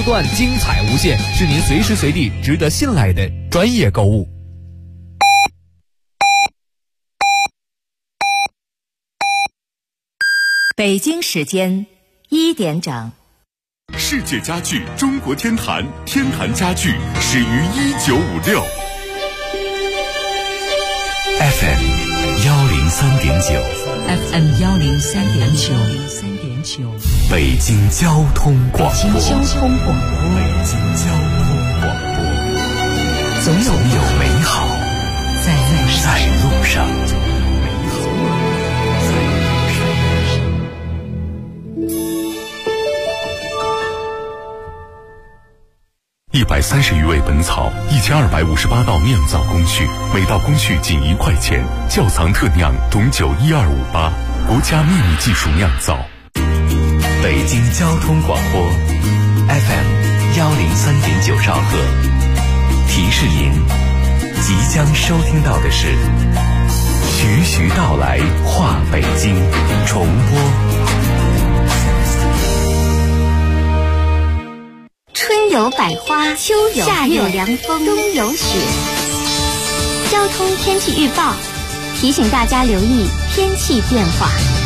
不断，精彩无限，是您随时随地值得信赖的专业购物。 北京时间1点整。 世界家具中国天坛，天坛家具始于1956。 FM 103.9 FM 103.9， 北京交通广播。 北京交通广播，总有美好在路上。 130余味本草，1258道酿造工序，每道工序仅1块钱。窖藏特酿董酒12588，国家秘密技术酿造。 北京交通广播 FM 103.9兆赫，提示您即将收听到的是徐徐道来话北京重播。 春有百花，秋有夏有凉风，冬有雪。交通天气预报提醒大家留意天气变化。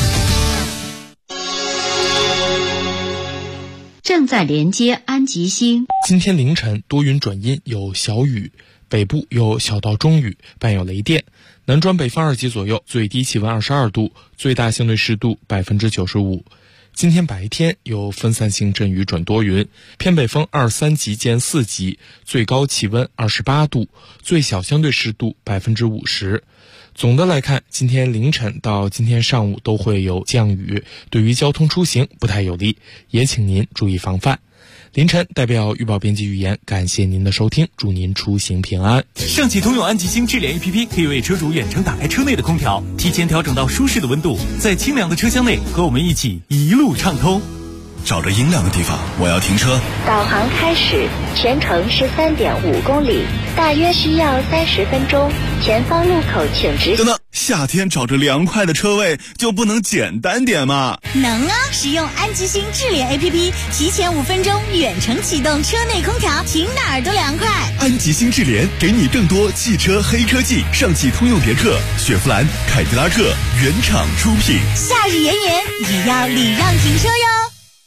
正在连接安吉星。 今天凌晨多云转阴，有小雨，北部有小到中雨，伴有雷电。南转北方2级左右，最低气温22度，最大相对湿度95%。今天白天有分散性阵雨转多云，偏北风2、3级见4级，最高气温28度，最小相对湿度50%。总的来看，今天凌晨到今天上午都会有降雨，对于交通出行不太有利，也请您注意防范。凌晨代表预报编辑语言，感谢您的收听，祝您出行平安。 上汽通用安吉星智联 APP 可以为车主远程打开车内的空调，提前调整到舒适的温度，在清凉的车厢内和我们一起一路畅通。 找着阴凉的地方，我要停车。 导航开始，全程是3.5公里，大约需要30分钟。前方路口请直。 等等，夏天找着凉快的车位就不能简单点吗？ 能啊！使用安吉星智联 APP， 提前5分钟远程启动车内空调，停哪儿都凉快。 安吉星智联给你更多汽车黑科技，上汽通用别克、雪佛兰、凯迪拉克原厂出品。 夏日炎炎，也要礼让停车哟。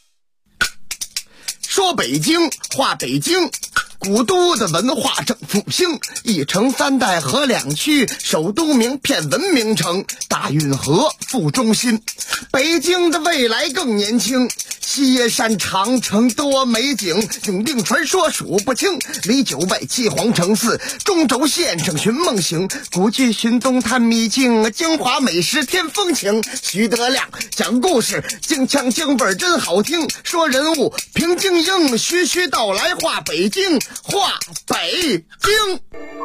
说北京话，北京古都的文化正复兴，一城3代合2区，首都名片文明城，大运河副中心。北京的未来更年轻，西山长城多美景，永定传说数不清。离9外7皇城4，中轴线上寻梦行，古剧寻东探秘境，京华美食添风情。徐德亮讲故事，京腔京味真好听，说人物平京英，徐徐道来话北京，话北京。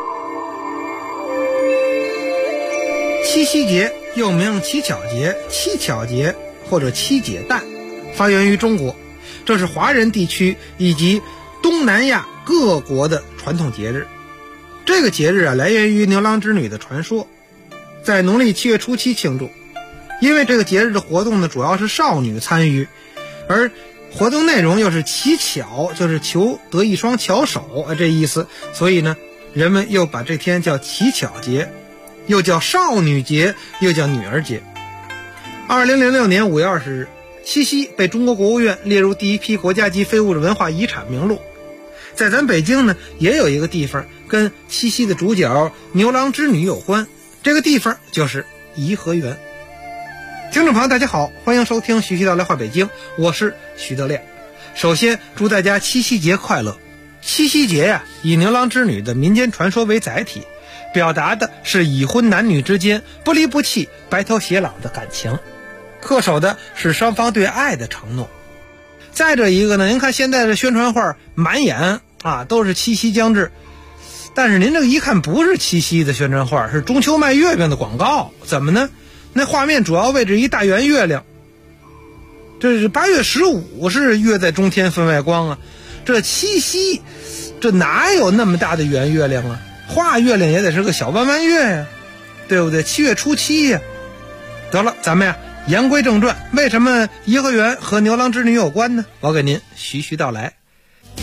七夕节又名乞巧节、七巧节或者七姐诞，发源于中国，这是华人地区以及东南亚各国的传统节日。这个节日来源于牛郎织女的传说，在农历7月初7庆祝。因为这个节日的活动呢，主要是少女参与，而活动内容又是乞巧，就是求得一双巧手这意思，所以呢，人们又把这天叫乞巧节，又叫少女节，又叫女儿节。2006年5月20日，七夕被中国国务院列入第1批国家级非物质文化遗产名录。在咱北京呢，也有一个地方跟七夕的主角牛郎织女有关，这个地方就是颐和园。听众朋友大家好，欢迎收听徐徐道来话北京，我是徐德亮。首先祝大家七夕节快乐。七夕节呀，以牛郎织女的民间传说为载体，表达的是已婚男女之间不离不弃、白头偕老的感情，恪守的是双方对爱的承诺。再者一个呢，您看现在的宣传画满眼都是七夕将至，但是您这个一看不是七夕的宣传画，是中秋卖月饼的广告。怎么呢？那画面主要位置一大圆月亮，这是8月15是月在中天分外光啊，这七夕这哪有那么大的圆月亮啊？画月亮也得是个小弯弯月呀，对不对？7月初7呀。得了，咱们呀言归正传，为什么颐和园和牛郎织女有关呢？我给您徐徐道来。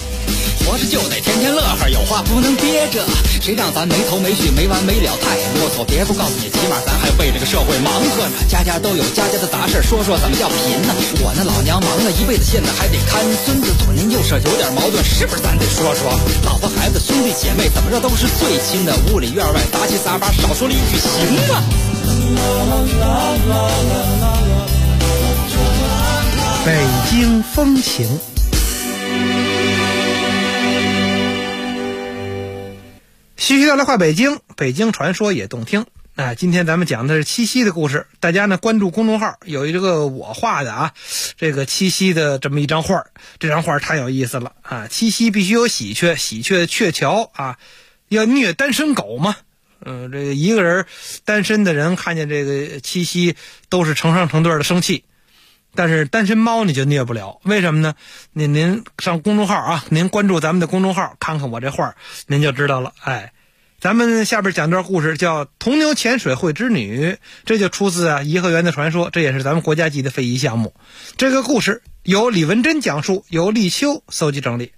活着就得天天乐呵，有话不能憋着，谁让咱没头没绪没完没了太啰嗦，别不告诉你，起码咱还为这个社会忙活呢。家家都有家家的杂事，说说怎么叫贫呢？我那老娘忙了一辈子，现在还得看孙子，左邻右舍有点矛盾，是不是咱得说说？老婆孩子兄弟姐妹怎么着都是最亲的，屋里院外杂七杂八，少说了一句行吗？ 北京风情。继续来话北京，北京传说也动听。今天咱们讲的是七夕的故事，大家呢关注公众号，有一个我画的这个七夕的这么一张画，这张画太有意思了啊！七夕必须有喜鹊，喜鹊鹊桥啊，要虐单身狗嘛。这个一个人单身的人看见这个七夕都是成双成对的生气，但是单身猫你就虐不了，为什么呢？您上公众号您关注咱们的公众号，看看我这画，您就知道了。咱们下边讲段故事叫铜牛潜水会织女，这就出自颐和园的传说，这也是咱们国家级的非遗项目。这个故事由李文珍讲述，由立秋搜集整理。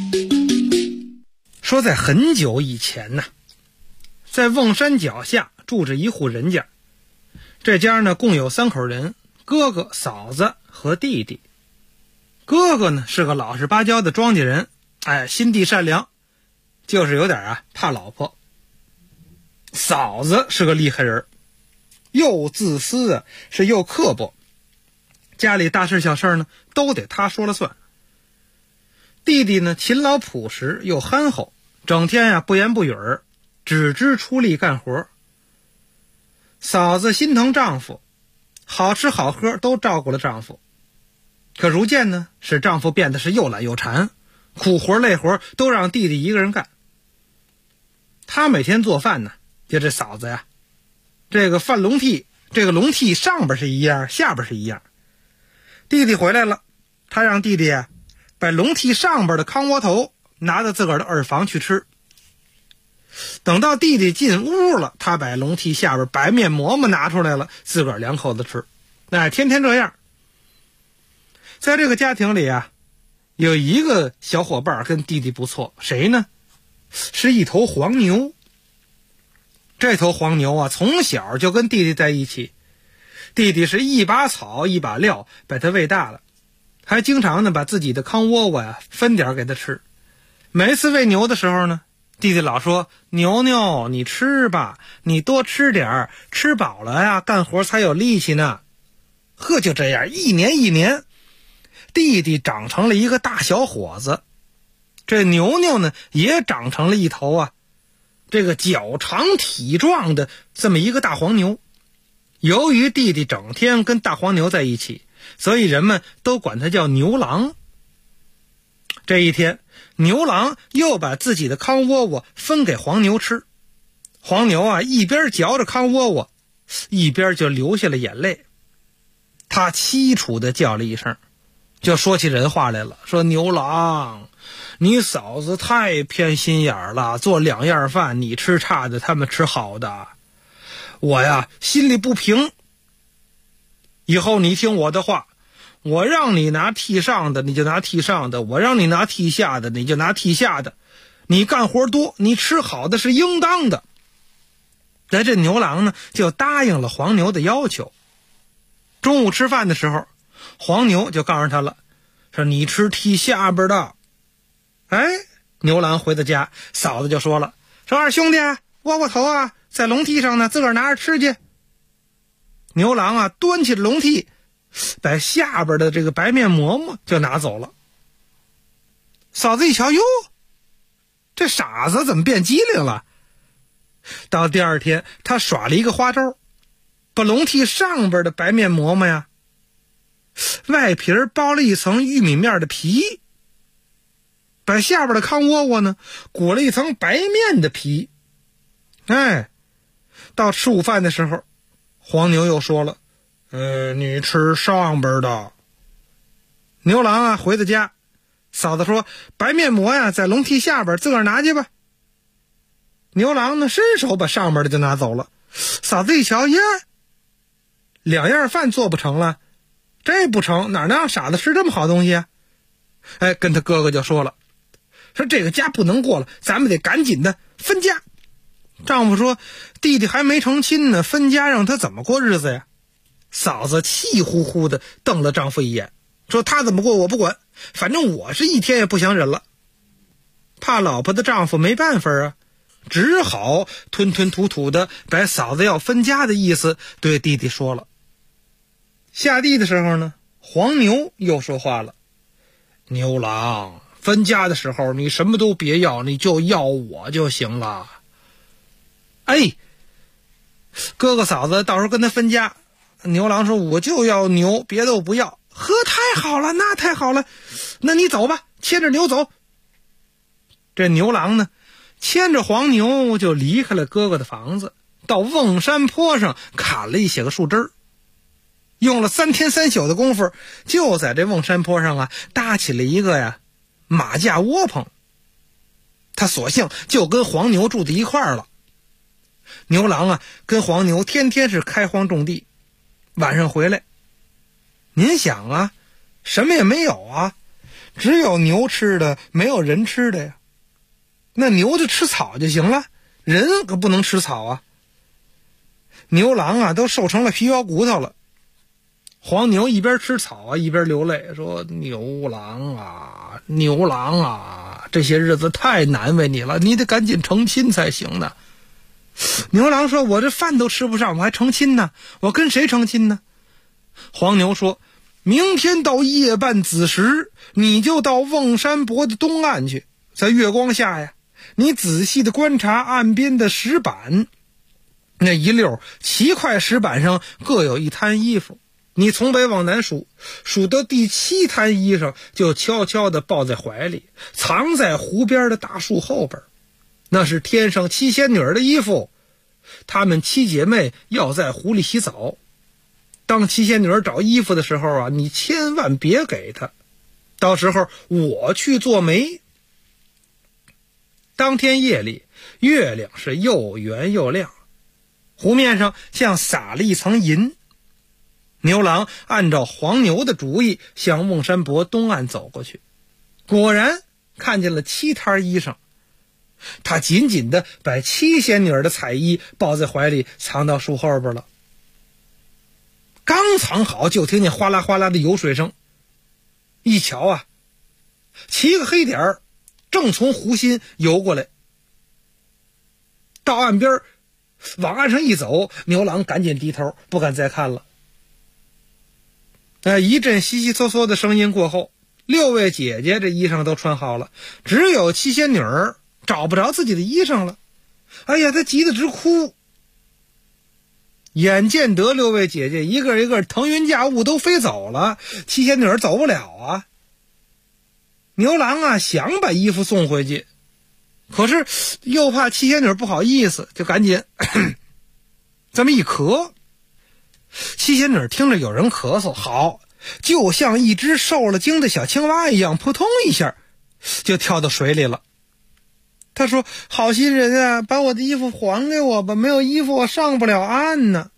说在很久以前呢，在瓮山脚下住着一户人家，这家呢共有3口人，哥哥、嫂子和弟弟。哥哥呢是个老实巴交的庄稼人，心地善良，就是有点怕老婆。嫂子是个厉害人，又自私是又刻薄，家里大事小事呢都得他说了算。弟弟呢勤劳朴实又憨厚，整天不言不语，只知出力干活。嫂子心疼丈夫，好吃好喝都照顾了丈夫，可如渐呢使丈夫变得是又懒又馋，苦活累活都让弟弟一个人干。他每天做饭呢，就这嫂子这个饭笼屉，这个笼屉上边是一样，下边是一样。弟弟回来了，他让弟弟把笼屉上边的糠窝头拿到自个儿的耳房去吃。等到弟弟进屋了，他把笼屉下边白面馍馍拿出来了，自个儿2口子吃。天天这样。在这个家庭里有一个小伙伴跟弟弟不错，谁呢？是一头黄牛。这头黄牛从小就跟弟弟在一起，弟弟是一把草一把料把他喂大了，还经常呢把自己的糠窝窝分点给他吃。每次喂牛的时候呢，弟弟老说：“牛牛你吃吧，你多吃点，吃饱了干活才有力气呢。”就这样一年，弟弟长成了一个大小伙子，这牛牛呢也长成了一头这个脚长体壮的这么一个大黄牛。由于弟弟整天跟大黄牛在一起，所以人们都管他叫牛郎。这一天，牛郎又把自己的糠窝窝分给黄牛吃。黄牛一边嚼着糠窝窝，一边就流下了眼泪。他凄楚地叫了一声，就说起人话来了，说：“牛郎，你嫂子太偏心眼了，做2样饭，你吃差的，他们吃好的。我心里不平。以后你听我的话，我让你拿屉上的，你就拿屉上的；我让你拿屉下的，你就拿屉下的。你干活多，你吃好的是应当的。”这牛郎呢，就答应了黄牛的要求。中午吃饭的时候，黄牛就告诉他了，说：“你吃屉下边的。”牛郎回到家，嫂子就说了，说：“二兄弟，窝窝头在笼屉上呢，自个儿拿着吃去。”牛郎端起笼屉，把下边的这个白面馍馍就拿走了。嫂子一瞧，哟，这傻子怎么变机灵了？到第二天，他耍了一个花招，把笼屉上边的白面馍馍外皮包了一层玉米面的皮，把下边的糠窝窝呢裹了一层白面的皮。到吃午饭的时候，黄牛又说了：“你吃上边的。”牛郎回到家，嫂子说：“白面馍在笼屉下边，自个儿拿去吧。”牛郎呢伸手把上边的就拿走了。嫂子一瞧，呀，2样饭做不成了，这不成，哪能让傻子吃这么好东西跟他哥哥就说了， 说这个家不能过了，咱们得赶紧的分家。丈夫说弟弟还没成亲呢，分家让他怎么过日子呀？嫂子气呼呼的瞪了丈夫一眼，说他怎么过我不管，反正我是一天也不想忍了。怕老婆的丈夫没办法啊，只好吞吞吐吐的把嫂子要分家的意思对弟弟说了。下地的时候呢，黄牛又说话了，牛郎，分家的时候你什么都别要，你就要我就行了。哎，哥哥嫂子到时候跟他分家，牛郎说我就要牛，别的我不要。呵，太好了，那太好了，那你走吧，牵着牛走。这牛郎呢，牵着黄牛就离开了哥哥的房子，到瓮山坡上砍了一些个树枝儿，用了3天3宿的功夫，就在这瓮山坡上啊搭起了一个马架窝棚。他索性就跟黄牛住在一块儿了。牛郎啊跟黄牛天天是开荒种地，晚上回来，您想啊，什么也没有啊，只有牛吃的，没有人吃的呀。那牛就吃草就行了，人可不能吃草啊。牛郎啊都瘦成了皮包骨头了。黄牛一边吃草啊一边流泪，说牛郎啊，牛郎啊，这些日子太难为你了，你得赶紧成亲才行呢。牛郎说我这饭都吃不上，我还成亲呢？我跟谁成亲呢？黄牛说明天到夜半子时，你就到瓮山泊的东岸去，在月光下呀，你仔细的观察岸边的石板，那一溜7块石板上各有一摊衣服，你从北往南数，数到第7摊衣裳，就悄悄地抱在怀里，藏在湖边的大树后边。那是天上7仙女的衣服，她们7姐妹要在湖里洗澡。当7仙女找衣服的时候啊，你千万别给她，到时候我去做媒。当天夜里，月亮是又圆又亮，湖面上像撒了一层银。牛郎按照黄牛的主意向瓮山泊东岸走过去，果然看见了7摊衣裳。他紧紧地把7仙女的彩衣抱在怀里，藏到树后边了。刚藏好，就听见哗啦哗啦的游水声。一瞧啊，7个黑点儿正从湖心游过来。到岸边往岸上一走，牛郎赶紧低头，不敢再看了。一阵悉悉嗦嗦的声音过后，6位姐姐这衣裳都穿好了，只有7仙女找不着自己的衣裳了。哎呀，她急得直哭。眼见得6位姐姐一个一个腾云驾雾都飞走了，7仙女走不了啊。牛郎啊想把衣服送回去，可是又怕7仙女不好意思，就赶紧这么一咳。7仙女听着有人咳嗽，好，就像一只受了惊的小青蛙一样，扑通一下就跳到水里了。他说好心人啊，把我的衣服还给我吧，没有衣服我上不了岸呢。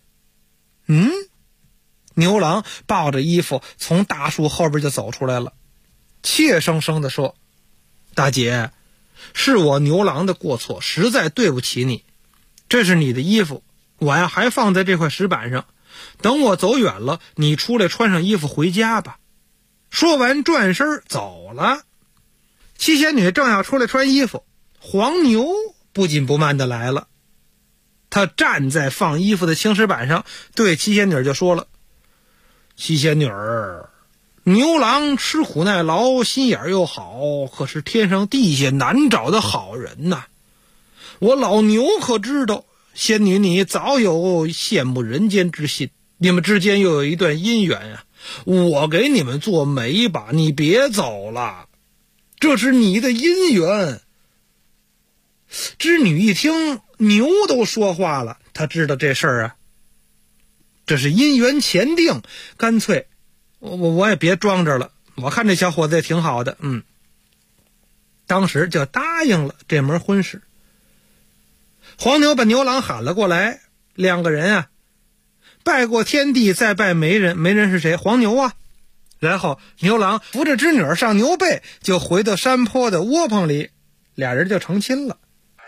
牛郎抱着衣服从大树后边就走出来了，怯生生地说，大姐，是我牛郎的过错，实在对不起你，这是你的衣服，我呀还放在这块石板上，等我走远了，你出来穿上衣服回家吧。说完转身走了。7仙女正要出来穿衣服，黄牛不紧不慢的来了。他站在放衣服的青石板上，对7仙女就说了，7仙女儿，牛郎吃苦耐劳，心眼又好，可是天上地下难找的好人呐。我老牛可知道，仙女你早有羡慕人间之心，你们之间又有一段姻缘啊，我给你们做媒吧，你别走了，这是你的姻缘。织女一听牛都说话了，她知道这事儿啊，这是姻缘前定，干脆我也别装着了，我看这小伙子也挺好的，当时就答应了这门婚事。黄牛把牛郎喊了过来，2个人啊拜过天地，再拜媒人。媒人是谁？黄牛啊。 然后牛郎扶着织女上牛背，就回到山坡的窝棚里，俩人就成亲了。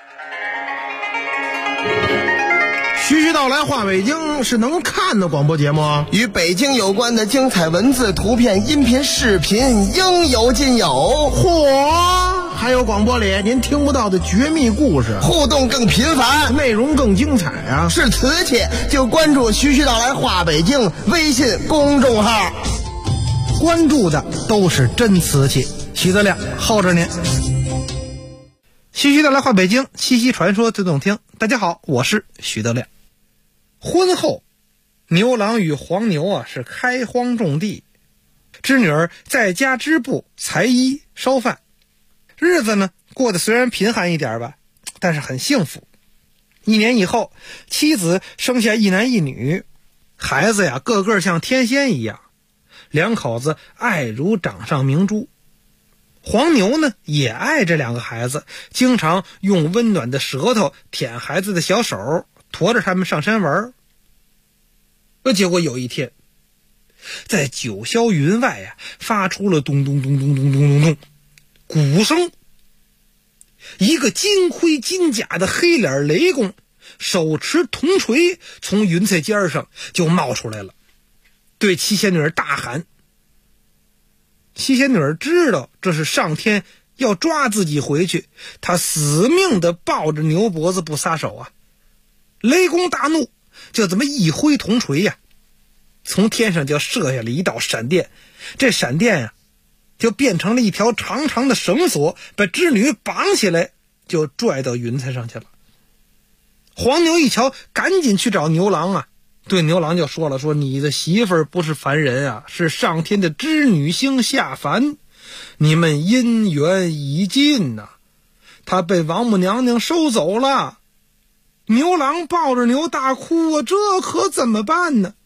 徐徐道来话北京是能看的广播节目啊， 与北京有关的精彩文字、图片、音频、视频应有尽有。 嚯！还有广播里您听不到的绝密故事， 互动更频繁， 内容更精彩啊！ 是瓷器就关注徐徐道来话北京微信公众号， 关注的都是真瓷器。徐德亮候着您。徐徐道来话北京，七夕传说最动听。大家好，我是徐德亮。婚后，牛郎与黄牛是开荒种地，织女儿在家织布、裁衣、烧饭，日子呢过得虽然贫寒一点吧，但是很幸福。1年以后，妻子生下一男一女，孩子个个像天仙一样，两口子爱如掌上明珠。黄牛呢也爱这2个孩子，经常用温暖的舌头舔孩子的小手，驮着他们上山玩。结果有一天，在九霄云外发出了咚咚咚咚咚咚咚咚鼓声，一个金盔金甲的黑脸雷公手持铜锤从云彩尖上就冒出来了，对七仙女大喊。七仙女知道这是上天要抓自己回去，她死命地抱着牛脖子不撒手啊！雷公大怒，就这么一挥铜锤从天上就射下了一道闪电，这闪电就变成了一条长长的绳索，把织女绑起来，就拽到云彩上去了。黄牛一瞧，赶紧去找牛郎对牛郎就说了，说你的媳妇儿不是凡人是上天的织女星下凡，你们姻缘已尽她被王母娘娘收走了。牛郎抱着牛大哭这可怎么办呢？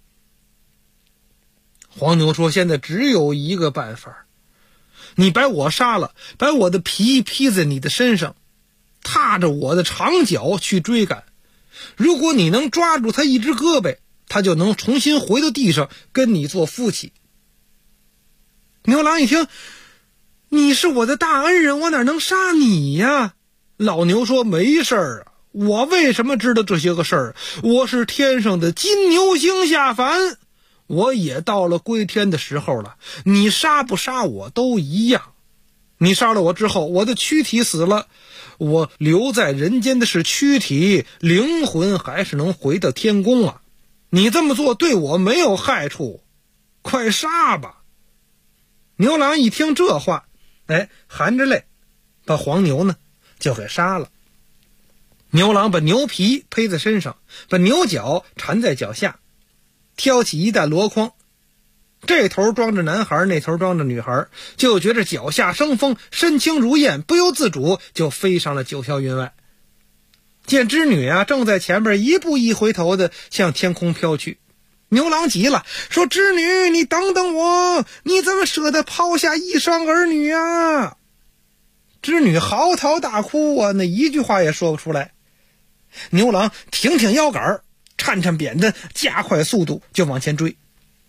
黄牛说，现在只有一个办法，你把我杀了，把我的皮披在你的身上，踏着我的长脚去追赶，如果你能抓住他一只胳膊，他就能重新回到地上跟你做夫妻。牛郎一听，你是我的大恩人，我哪能杀你呀？老牛说，没事儿我为什么知道这些个事儿？我是天上的金牛星下凡，我也到了归天的时候了，你杀不杀我都一样。你杀了我之后，我的躯体死了，我留在人间的是躯体，灵魂还是能回到天宫你这么做对我没有害处，快杀吧。牛郎一听这话，含着泪把黄牛呢就给杀了。牛郎把牛皮披在身上，把牛角缠在脚下，挑起一担箩筐，这头装着男孩，那头装着女孩，就觉着脚下生风，身轻如燕，不由自主就飞上了九霄云外。见织女正在前边一步一回头的向天空飘去，牛郎急了，说，织女你等等我，你怎么舍得抛下一双儿女织女嚎啕大哭那一句话也说不出来。牛郎挺挺腰杆，颤颤扁担，加快速度就往前追。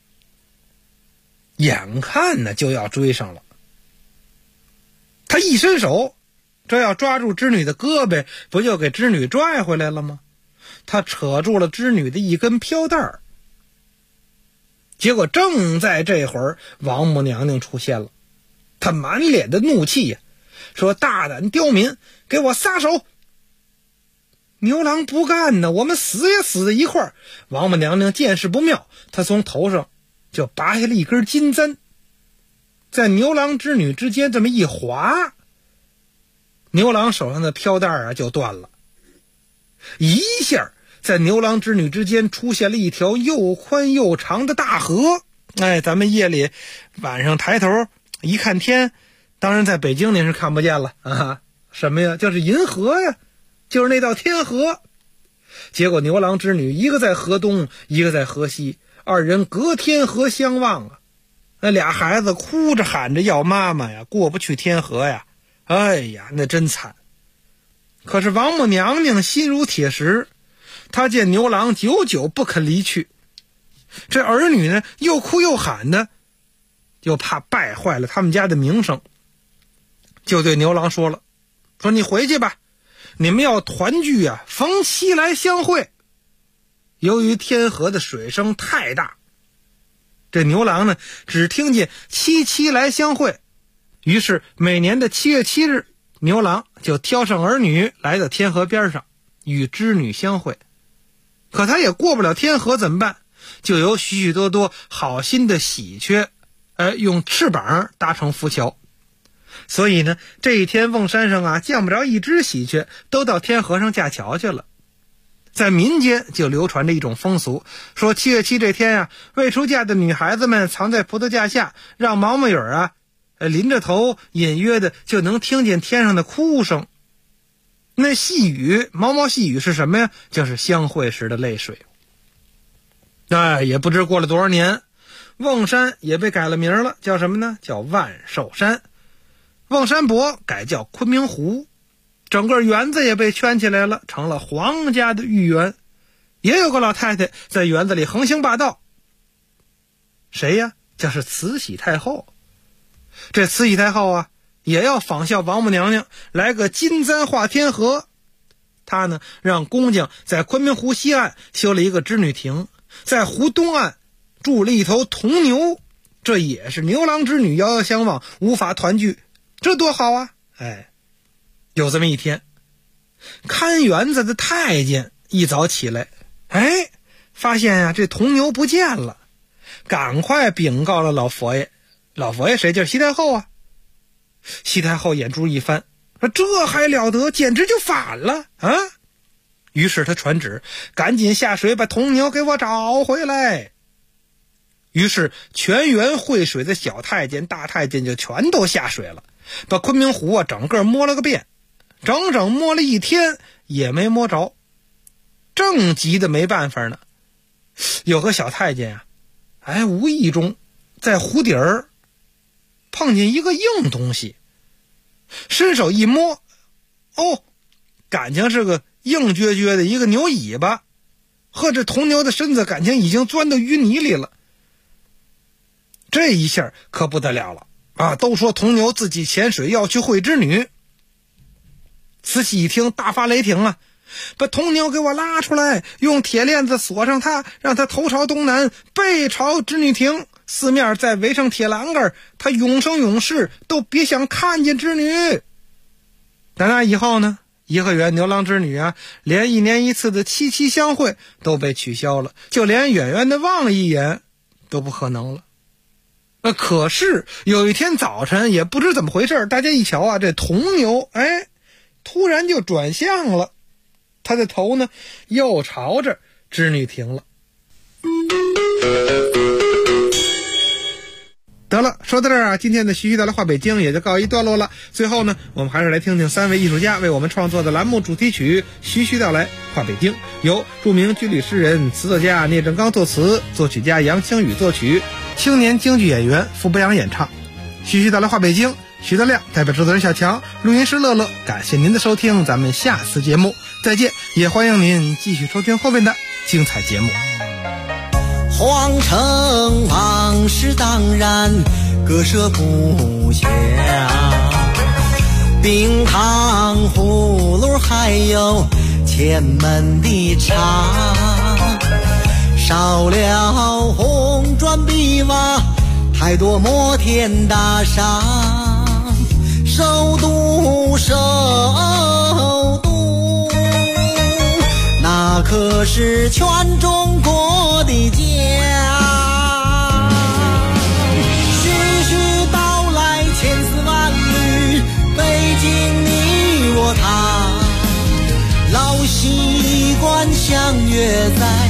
眼看呢就要追上了，他一伸手，这要抓住织女的胳膊，不就给织女拽回来了吗？他扯住了织女的一根飘带，结果正在这会儿，王母娘娘出现了，她满脸的怒气说，大胆刁民，给我撒手！牛郎不干呢，我们死也死在一块儿。王母娘娘见势不妙，她从头上就拔下了一根金簪，在牛郎织女之间这么一划，牛郎手上的飘带就断了，一下在牛郎织女之间出现了一条又宽又长的大河。咱们夜里晚上抬头一看天，当然在北京您是看不见了什么呀？就是银河呀，就是那道天河。结果牛郎织女一个在河东，一个在河西，二人隔天河相望那俩孩子哭着喊着要妈妈过不去天河那真惨。可是王母娘娘心如铁石，她见牛郎久久不肯离去，这儿女呢又哭又喊的， 又怕败坏了他们家的名声，就对牛郎说了，说你回去吧，你们要团聚啊，逢七来相会。由于天河的水声太大，这牛郎呢只听见七来相会，于是每年的7月7日，牛郎就挑上儿女来到天河边上与织女相会。可他也过不了天河怎么办？就有许许多多好心的喜鹊用翅膀搭成浮桥。所以呢，这一天瓮山上啊见不着一只喜鹊，都到天河上架桥去了。在民间就流传着一种风俗，说7月7这天啊，未出嫁的女孩子们藏在葡萄架下，让毛毛雨啊淋着头，隐约的就能听见天上的哭声。那细雨，毛毛细雨是什么呀？就是相会时的泪水。也不知过了多少年，瓮山也被改了名了，叫什么呢？叫万寿山。瓮山泊改叫昆明湖，整个园子也被圈起来了，成了皇家的御园。也有个老太太在园子里横行霸道，谁呀？就是慈禧太后。这慈禧太后啊，也要仿效王母娘娘，来个金簪画天河。她呢，让工匠在昆明湖西岸修了一个织女亭，在湖东岸筑了一头铜牛，这也是牛郎织女遥遥相望，无法团聚，这多好啊！有这么一天，看园子的太监一早起来，发现呀，这铜牛不见了，赶快禀告了老佛爷。老佛爷谁？就是西太后啊。西太后眼珠一翻，说这还了得，简直就反了啊！于是他传旨，赶紧下水把铜牛给我找回来。于是全园会水的小太监大太监就全都下水了，把昆明湖啊整个摸了个遍，整整摸了一天也没摸着。正急的没办法呢，有个小太监啊，无意中在湖底儿碰见一个硬东西，伸手一摸，感情是个硬撅撅的一个牛尾巴，和这铜牛的身子感情已经钻到淤泥里了。这一下可不得了了啊！都说铜牛自己潜水要去会织女。慈禧一听大发雷霆啊，把铜牛给我拉出来，用铁链子锁上它，让它头朝东南，背朝织女亭，四面再围上铁栏杆，他永生永世都别想看见织女。打那以后呢，颐和园牛郎织女啊，连1年1次的7相会都被取消了，就连远远的望一眼都不可能了。可是有一天早晨，也不知怎么回事，大家一瞧啊，这铜牛突然就转向了，他的头呢又朝着织女亭了。得了，说到这儿啊，今天的徐徐道来话北京也就告一段落了。最后呢，我们还是来听听3位艺术家为我们创作的栏目主题曲《徐徐道来话北京》，由著名军旅诗人、词作家聂正刚作词，作曲家杨清宇作曲，青年京剧演员傅博洋演唱。徐徐道来话北京，徐德亮代表制作人小强，录音师乐乐，感谢您的收听，咱们下次节目再见，也欢迎您继续收听后面的精彩节目。 皇城往事当然割舍不下，冰糖葫芦还有前门的茶，少了红砖碧瓦，太多摩天大厦，首都那可是全中国的家。徐徐道来千丝万缕，北京你我他，老习惯相约在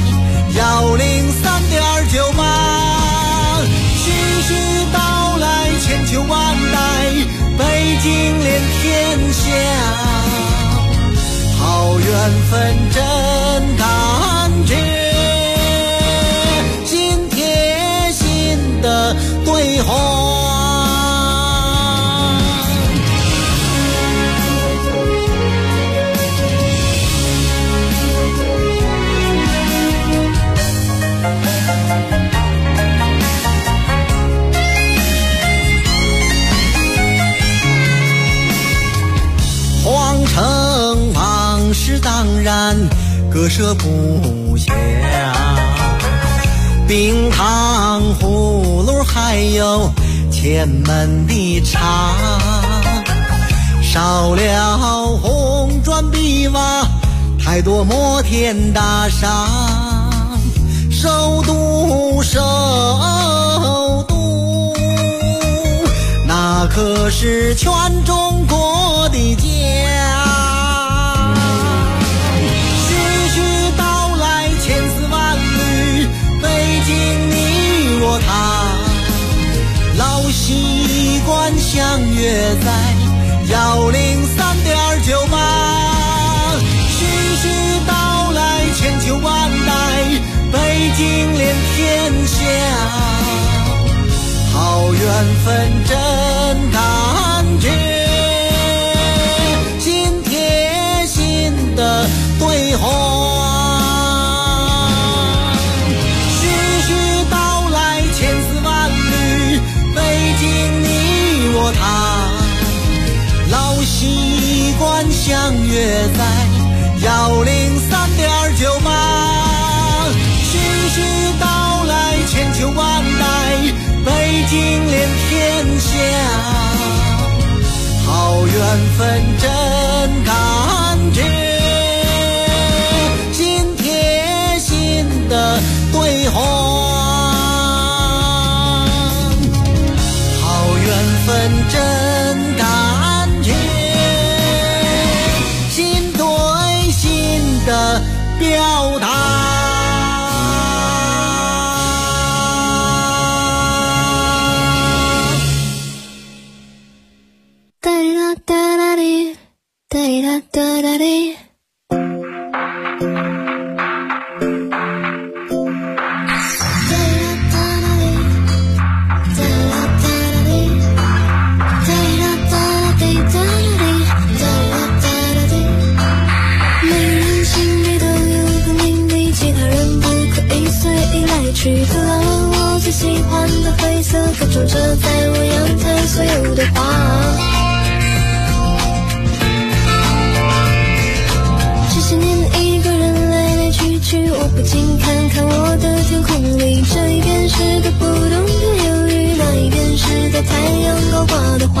103.98。徐徐道来千秋万代，北京连天下，好缘分真感觉，心贴心的对话。 当然割舍不下，冰糖葫芦还有前门的茶，少了红砖碧瓦，太多摩天大厦，首都首都，那可是全中国的家。徐徐道来千丝万缕，北京你我他，老习惯相约在103.98。徐徐道来千秋万代，北京连天下，好缘分真感觉，心贴心的对话。徐徐道来千丝万缕，北京你我他，老习惯相约在103.98。徐徐道来千秋万代，北京连天下，好缘分真感觉，心贴心的对话，好缘分真感觉，心对心的表达。 去掉了我最喜欢的灰色，可种着在我阳台所有的花。这些年一个人来来去去，我不禁看看我的天空里，这一边是个不懂的忧郁，那一边是个太阳高挂的花。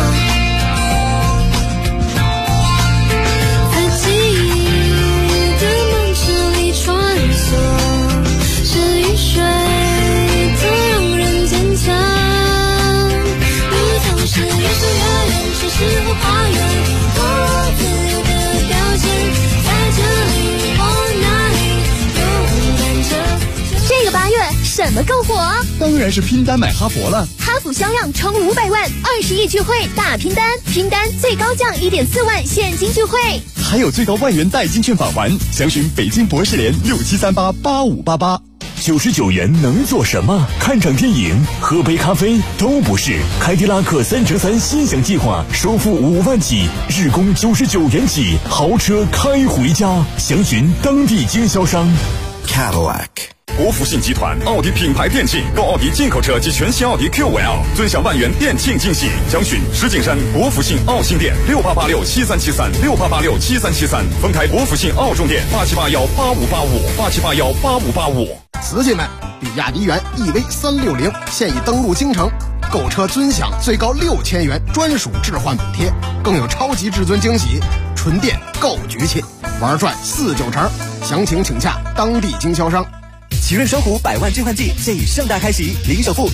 在记忆的梦池里穿梭，是雨水它让人坚强，鱼塘是越走越远，城市和花园，我自由的表现，在这里或那里勇敢着。 这个8月什么更火？ 当然是拼单买哈佛了。 哈弗销量冲500万，20亿聚会大拼单，拼单最高降1.4万现金聚会， 还有最高万元代金券返还，详询北京博士联67388588。 99元能做什么？看场电影、喝杯咖啡都不是。凯迪拉克3乘3心想计划，首付5万起，日供99元起，豪车开回家。详询当地经销商。 Cadillac。 国福信集团奥迪品牌电器，购奥迪进口车及全新奥迪 QL， 尊享万元店庆惊喜。详询石景山国福信奥信店68867373，68867373，丰台国福信奥重店87818585，87818585。 瓷器们，比亚迪元 EV360现已登陆京城，购车尊享最高6000元专属置换补贴，更有超级至尊惊喜，纯电购局气，玩转49成。详情请洽当地经销商。 奇润双湖100万置换季现已盛大开启，零首付